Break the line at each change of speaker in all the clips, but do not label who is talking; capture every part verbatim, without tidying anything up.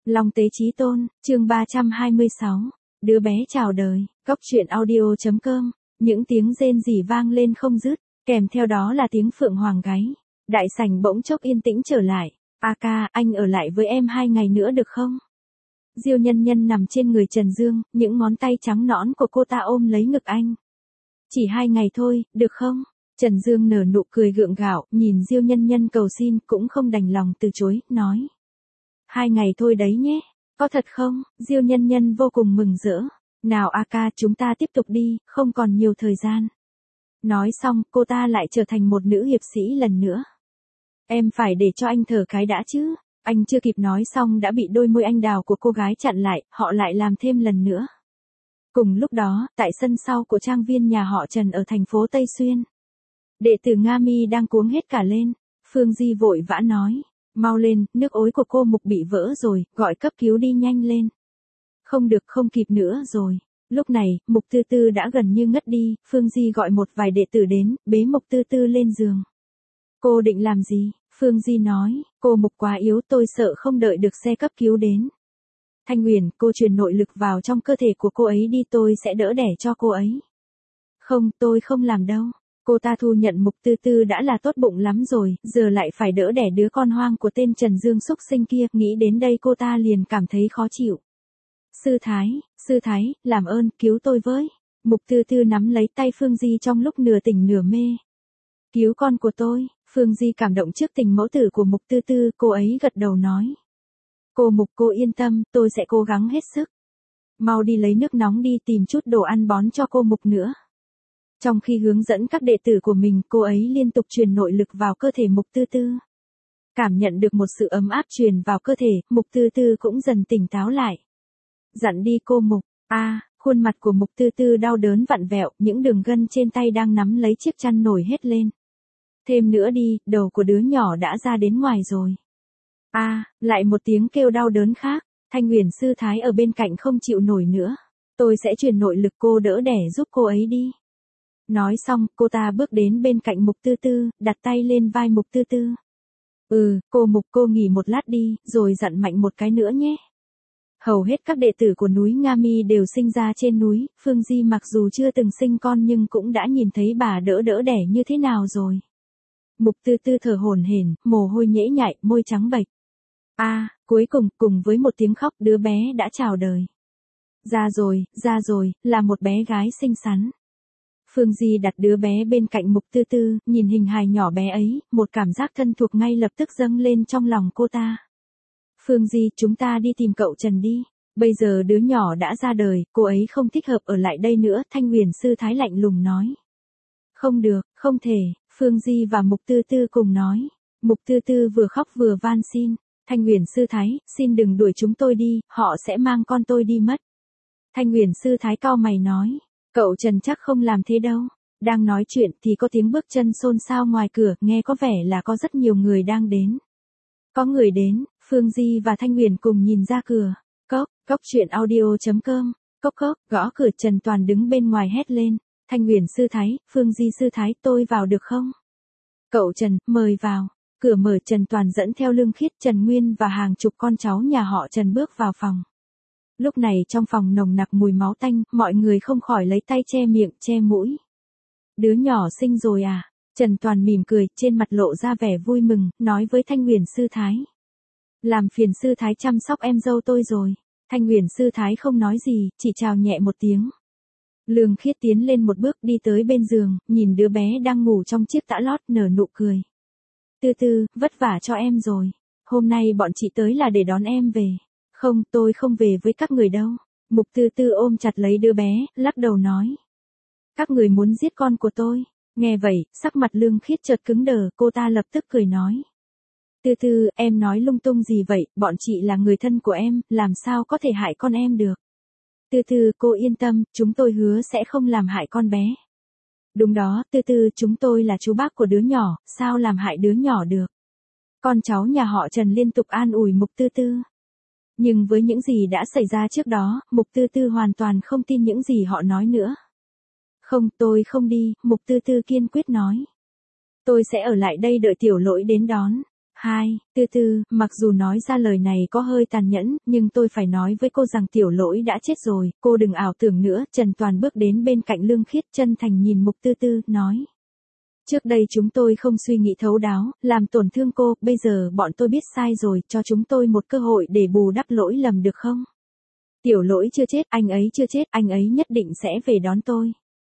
Long Tế Chí Tôn, chương ba trăm hai mươi sáu. Đứa bé chào đời, cóc truyện audio chấm com. Những tiếng rên rỉ vang lên không dứt, kèm theo đó là tiếng phượng hoàng gáy. Đại sảnh bỗng chốc yên tĩnh trở lại. A ca, anh ở lại với em hai ngày nữa được không? Diêu Nhân Nhân nằm trên người Trần Dương, những ngón tay trắng nõn của cô ta ôm lấy ngực anh. Chỉ hai ngày thôi, được không? Trần Dương nở nụ cười gượng gạo, nhìn Diêu Nhân Nhân cầu xin cũng không đành lòng từ chối, nói. Hai ngày thôi đấy nhé, có thật không? Diêu Nhân Nhân vô cùng mừng rỡ. Nào A ca, chúng ta tiếp tục đi, không còn nhiều thời gian. Nói xong, cô ta lại trở thành một nữ hiệp sĩ lần nữa. Em phải để cho anh thở cái đã chứ. Anh chưa kịp nói xong đã bị đôi môi anh đào của cô gái chặn lại, họ lại làm thêm lần nữa. Cùng lúc đó, tại sân sau của trang viên nhà họ Trần ở thành phố Tây Xuyên. Đệ tử Nga Mi đang cuống hết cả lên. Phương Di vội vã nói. Mau lên, nước ối của cô Mục bị vỡ rồi, gọi cấp cứu đi nhanh lên. Không được, không kịp nữa rồi. Lúc này, Mục Tư Tư đã gần như ngất đi, Phương Di gọi một vài đệ tử đến, bế Mục Tư Tư lên giường. Cô định làm gì? Phương Di nói, cô Mục quá yếu, tôi sợ không đợi được xe cấp cứu đến. Thanh Huyền, cô truyền nội lực vào trong cơ thể của cô ấy đi, tôi sẽ đỡ đẻ cho cô ấy. Không, tôi không làm đâu. Cô ta thu nhận Mục Tư Tư đã là tốt bụng lắm rồi, giờ lại phải đỡ đẻ đứa con hoang của tên Trần Dương xúc sinh kia, nghĩ đến đây cô ta liền cảm thấy khó chịu. Sư Thái, Sư Thái, làm ơn, cứu tôi với. Mục Tư Tư nắm lấy tay Phương Di trong lúc nửa tỉnh nửa mê. Cứu con của tôi. Phương Di cảm động trước tình mẫu tử của Mục Tư Tư, cô ấy gật đầu nói. Cô Mục, cô yên tâm, tôi sẽ cố gắng hết sức. Mau đi lấy nước nóng đi, tìm chút đồ ăn bón cho cô Mục nữa. Trong khi hướng dẫn các đệ tử của mình, cô ấy liên tục truyền nội lực vào cơ thể Mục Tư Tư. Cảm nhận được một sự ấm áp truyền vào cơ thể, Mục Tư Tư cũng dần tỉnh táo lại. Dặn đi cô Mục. A, à, khuôn mặt của Mục Tư Tư đau đớn vặn vẹo, những đường gân trên tay đang nắm lấy chiếc chăn nổi hết lên. Thêm nữa đi, đầu của đứa nhỏ đã ra đến ngoài rồi. A, à, lại một tiếng kêu đau đớn khác. Thanh Huyền Sư Thái ở bên cạnh không chịu nổi nữa. Tôi sẽ truyền nội lực cô đỡ đẻ giúp cô ấy đi. Nói xong, cô ta bước đến bên cạnh Mục Tư Tư, đặt tay lên vai Mục Tư Tư. Ừ, cô Mục, cô nghỉ một lát đi, rồi dặn mạnh một cái nữa nhé. Hầu hết các đệ tử của núi Nga Mi đều sinh ra trên núi, Phương Di mặc dù chưa từng sinh con nhưng cũng đã nhìn thấy bà đỡ đỡ đẻ như thế nào rồi. Mục Tư Tư thở hổn hển, mồ hôi nhễ nhại, môi trắng bệch. A, à, cuối cùng, cùng với một tiếng khóc, đứa bé đã chào đời. Ra rồi, ra rồi, là một bé gái xinh xắn. Phương Di đặt đứa bé bên cạnh Mục Tư Tư, nhìn hình hài nhỏ bé ấy, một cảm giác thân thuộc ngay lập tức dâng lên trong lòng cô ta. Phương Di, chúng ta đi tìm cậu Trần đi. Bây giờ đứa nhỏ đã ra đời, cô ấy không thích hợp ở lại đây nữa, Thanh Huyền Sư Thái lạnh lùng nói. Không được, không thể, Phương Di và Mục Tư Tư cùng nói. Mục Tư Tư vừa khóc vừa van xin. Thanh Huyền Sư Thái, xin đừng đuổi chúng tôi đi, họ sẽ mang con tôi đi mất. Thanh Huyền Sư Thái cau mày nói. Cậu Trần chắc không làm thế đâu. Đang nói chuyện thì có tiếng bước chân xôn xao ngoài cửa, nghe có vẻ là có rất nhiều người đang đến. Có người đến, Phương Di và Thanh Huyền cùng nhìn ra cửa. Cốc, cốc truyện audio chấm com. Cốc cốc, gõ cửa. Trần Toàn đứng bên ngoài hét lên. Thanh Huyền Sư Thái, Phương Di Sư Thái, tôi vào được không? Cậu Trần, mời vào. Cửa mở, Trần Toàn dẫn theo Lương Khiết, Trần Nguyên và hàng chục con cháu nhà họ Trần bước vào phòng. Lúc này trong phòng nồng nặc mùi máu tanh, mọi người không khỏi lấy tay che miệng, che mũi. Đứa nhỏ sinh rồi à? Trần Toàn mỉm cười, trên mặt lộ ra vẻ vui mừng, nói với Thanh Huyền Sư Thái. Làm phiền Sư Thái chăm sóc em dâu tôi rồi. Thanh Huyền Sư Thái không nói gì, chỉ chào nhẹ một tiếng. Lương Khiết tiến lên một bước đi tới bên giường, nhìn đứa bé đang ngủ trong chiếc tã lót, nở nụ cười. Tư Tư, vất vả cho em rồi. Hôm nay bọn chị tới là để đón em về. Không, tôi không về với các người đâu. Mục Tư Tư ôm chặt lấy đứa bé, lắc đầu nói. Các người muốn giết con của tôi. Nghe vậy, sắc mặt Lương Khiết chợt cứng đờ, cô ta lập tức cười nói. Tư Tư, em nói lung tung gì vậy, bọn chị là người thân của em, làm sao có thể hại con em được. Tư Tư, cô yên tâm, chúng tôi hứa sẽ không làm hại con bé. Đúng đó, Tư Tư, chúng tôi là chú bác của đứa nhỏ, sao làm hại đứa nhỏ được. Con cháu nhà họ Trần liên tục an ủi Mục Tư Tư. Nhưng với những gì đã xảy ra trước đó, Mục Tư Tư hoàn toàn không tin những gì họ nói nữa. Không, tôi không đi, Mục Tư Tư kiên quyết nói. Tôi sẽ ở lại đây đợi Tiểu Lỗi đến đón. Hai, Tư Tư, mặc dù nói ra lời này có hơi tàn nhẫn, nhưng tôi phải nói với cô rằng Tiểu Lỗi đã chết rồi, cô đừng ảo tưởng nữa. Trần Toàn bước đến bên cạnh Lương Khiết, chân thành nhìn Mục Tư Tư, nói. Trước đây chúng tôi không suy nghĩ thấu đáo, làm tổn thương cô, bây giờ bọn tôi biết sai rồi, cho chúng tôi một cơ hội để bù đắp lỗi lầm được không? Tiểu Lỗi chưa chết, anh ấy chưa chết, anh ấy nhất định sẽ về đón tôi.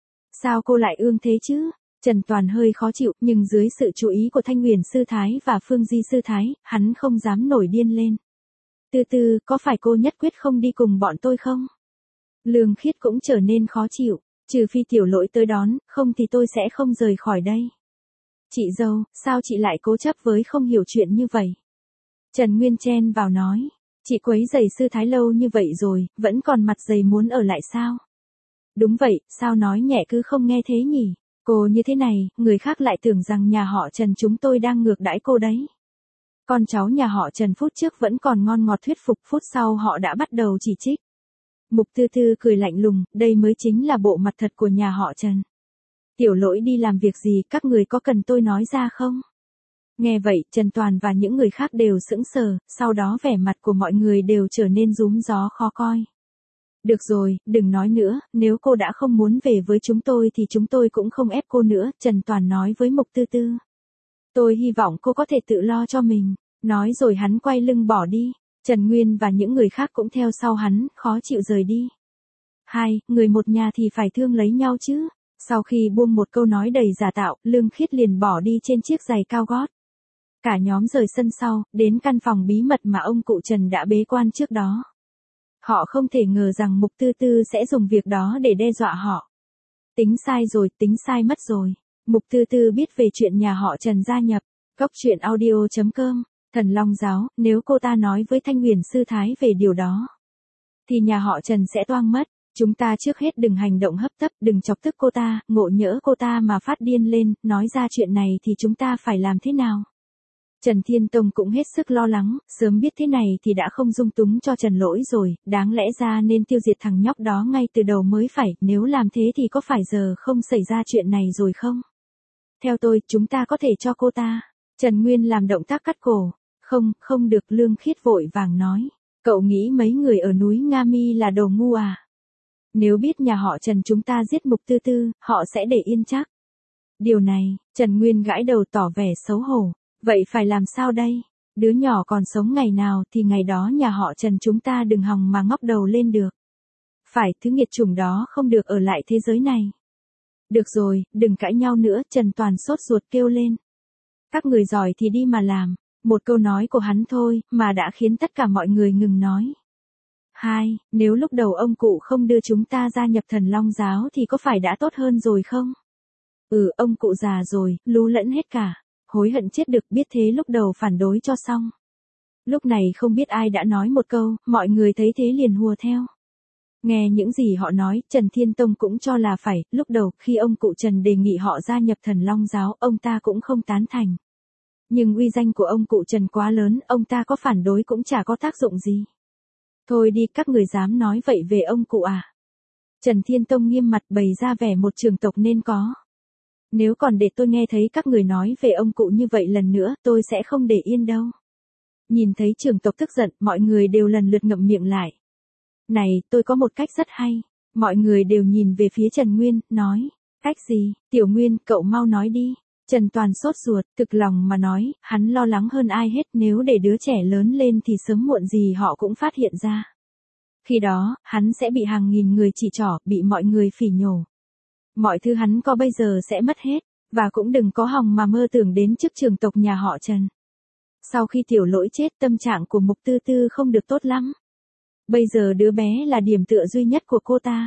Sao cô lại ương thế chứ? Trần Toàn hơi khó chịu, nhưng dưới sự chú ý của Thanh Huyền sư thái và Phương Di sư thái, hắn không dám nổi điên lên. Tư Tư, có phải cô nhất quyết không đi cùng bọn tôi không? Lương Khiết cũng trở nên khó chịu, trừ phi Tiểu Lỗi tới đón, không thì tôi sẽ không rời khỏi đây. Chị dâu, sao chị lại cố chấp với không hiểu chuyện như vậy? Trần Nguyên chen vào nói, chị quấy rầy sư thái lâu như vậy rồi, vẫn còn mặt dày muốn ở lại sao? Đúng vậy, sao nói nhẹ cứ không nghe thế nhỉ? Cô như thế này, người khác lại tưởng rằng nhà họ Trần chúng tôi đang ngược đãi cô đấy. Con cháu nhà họ Trần phút trước vẫn còn ngon ngọt thuyết phục, phút sau họ đã bắt đầu chỉ trích. Mục Tư Tư cười lạnh lùng, đây mới chính là bộ mặt thật của nhà họ Trần. Tiểu Lỗi đi làm việc gì, các người có cần tôi nói ra không? Nghe vậy, Trần Toàn và những người khác đều sững sờ, sau đó vẻ mặt của mọi người đều trở nên rúm gió khó coi. Được rồi, đừng nói nữa, nếu cô đã không muốn về với chúng tôi thì chúng tôi cũng không ép cô nữa, Trần Toàn nói với Mục Tư Tư. Tôi hy vọng cô có thể tự lo cho mình, nói rồi hắn quay lưng bỏ đi, Trần Nguyên và những người khác cũng theo sau hắn, khó chịu rời đi. Hai, người một nhà thì phải thương lấy nhau chứ, sau khi buông một câu nói đầy giả tạo, Lương Khiết liền bỏ đi trên chiếc giày cao gót. Cả nhóm rời sân sau, đến căn phòng bí mật mà ông cụ Trần đã bế quan trước đó. Họ không thể ngờ rằng Mục Tư Tư sẽ dùng việc đó để đe dọa họ. Tính sai rồi, tính sai mất rồi. Mục Tư Tư biết về chuyện nhà họ Trần gia nhập. Cốc truyện audio chấm com. Thần Long Giáo, nếu cô ta nói với Thanh Huyền sư thái về điều đó, thì nhà họ Trần sẽ toang mất. Chúng ta trước hết đừng hành động hấp tấp, đừng chọc tức cô ta, ngộ nhỡ cô ta mà phát điên lên, nói ra chuyện này thì chúng ta phải làm thế nào? Trần Thiên Tông cũng hết sức lo lắng, sớm biết thế này thì đã không dung túng cho Trần Lỗi rồi, đáng lẽ ra nên tiêu diệt thằng nhóc đó ngay từ đầu mới phải, nếu làm thế thì có phải giờ không xảy ra chuyện này rồi không? Theo tôi, chúng ta có thể cho cô ta. Trần Nguyên làm động tác cắt cổ. Không, không được, Lương Khiết vội vàng nói. Cậu nghĩ mấy người ở núi Nga Mi là đồ ngu à? Nếu biết nhà họ Trần chúng ta giết Mục Tư Tư, họ sẽ để yên chắc. Điều này, Trần Nguyên gãi đầu tỏ vẻ xấu hổ. Vậy phải làm sao đây? Đứa nhỏ còn sống ngày nào thì ngày đó nhà họ Trần chúng ta đừng hòng mà ngóc đầu lên được. Phải, thứ nghiệt chủng đó không được ở lại thế giới này. Được rồi, đừng cãi nhau nữa, Trần Toàn sốt ruột kêu lên. Các người giỏi thì đi mà làm. Một câu nói của hắn thôi, mà đã khiến tất cả mọi người ngừng nói. Hai, nếu lúc đầu ông cụ không đưa chúng ta gia nhập Thần Long Giáo thì có phải đã tốt hơn rồi không? Ừ, ông cụ già rồi, lú lẫn hết cả. Hối hận chết được, biết thế lúc đầu phản đối cho xong. Lúc này không biết ai đã nói một câu, mọi người thấy thế liền hùa theo. Nghe những gì họ nói, Trần Thiên Tông cũng cho là phải, lúc đầu khi ông cụ Trần đề nghị họ gia nhập Thần Long Giáo, ông ta cũng không tán thành. Nhưng uy danh của ông cụ Trần quá lớn, ông ta có phản đối cũng chả có tác dụng gì. Thôi đi, các người dám nói vậy về ông cụ à? Trần Thiên Tông nghiêm mặt bày ra vẻ một trường tộc nên có. Nếu còn để tôi nghe thấy các người nói về ông cụ như vậy lần nữa, tôi sẽ không để yên đâu. Nhìn thấy trưởng tộc tức giận, mọi người đều lần lượt ngậm miệng lại. Này, tôi có một cách rất hay. Mọi người đều nhìn về phía Trần Nguyên, nói. Cách gì? Tiểu Nguyên, cậu mau nói đi. Trần Toàn sốt ruột, thực lòng mà nói, hắn lo lắng hơn ai hết, nếu để đứa trẻ lớn lên thì sớm muộn gì họ cũng phát hiện ra. Khi đó, hắn sẽ bị hàng nghìn người chỉ trỏ, bị mọi người phỉ nhổ. Mọi thứ hắn có bây giờ sẽ mất hết, và cũng đừng có hòng mà mơ tưởng đến chức trưởng tộc nhà họ Trần. Sau khi Tiểu Lỗi chết, tâm trạng của Mục Tư Tư không được tốt lắm. Bây giờ đứa bé là điểm tựa duy nhất của cô ta.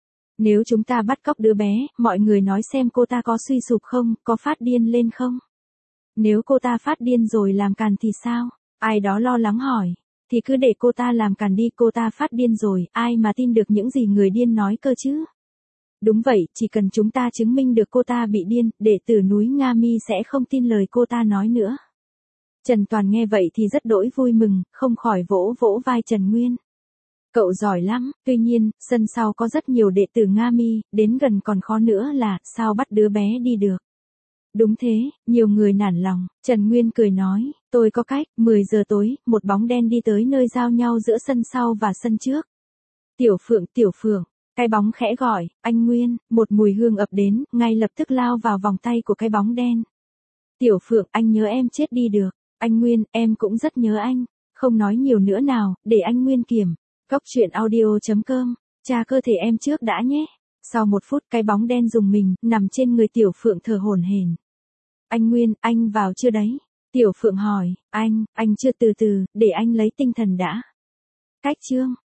Nếu chúng ta bắt cóc đứa bé, mọi người nói xem cô ta có suy sụp không, có phát điên lên không? Nếu cô ta phát điên rồi làm càn thì sao? Ai đó lo lắng hỏi. Thì cứ để cô ta làm càn đi, cô ta phát điên rồi, ai mà tin được những gì người điên nói cơ chứ? Đúng vậy, chỉ cần chúng ta chứng minh được cô ta bị điên, đệ tử núi Nga Mi sẽ không tin lời cô ta nói nữa. Trần Toàn nghe vậy thì rất đỗi vui mừng, không khỏi vỗ vỗ vai Trần Nguyên. Cậu giỏi lắm, tuy nhiên, sân sau có rất nhiều đệ tử Nga Mi, đến gần còn khó nữa là, sao bắt đứa bé đi được. Đúng thế, nhiều người nản lòng, Trần Nguyên cười nói, Tôi có cách, mười giờ tối, một bóng đen đi tới nơi giao nhau giữa sân sau và sân trước. Tiểu Phượng, Tiểu Phượng, cái bóng khẽ gọi, anh Nguyên, một mùi hương ập đến, ngay lập tức lao vào vòng tay của cái bóng đen. Tiểu Phượng, anh nhớ em chết đi được. Anh Nguyên, em cũng rất nhớ anh. Không nói nhiều nữa nào, để anh Nguyên kiểm. Cốc truyện audio chấm com, tra cơ thể em trước đã nhé. Sau một phút cái bóng đen rùng mình, nằm trên người Tiểu Phượng thở hổn hển. Anh Nguyên, anh vào chưa đấy? Tiểu Phượng hỏi, anh, anh chưa từ từ, để anh lấy tinh thần đã. Cách chương.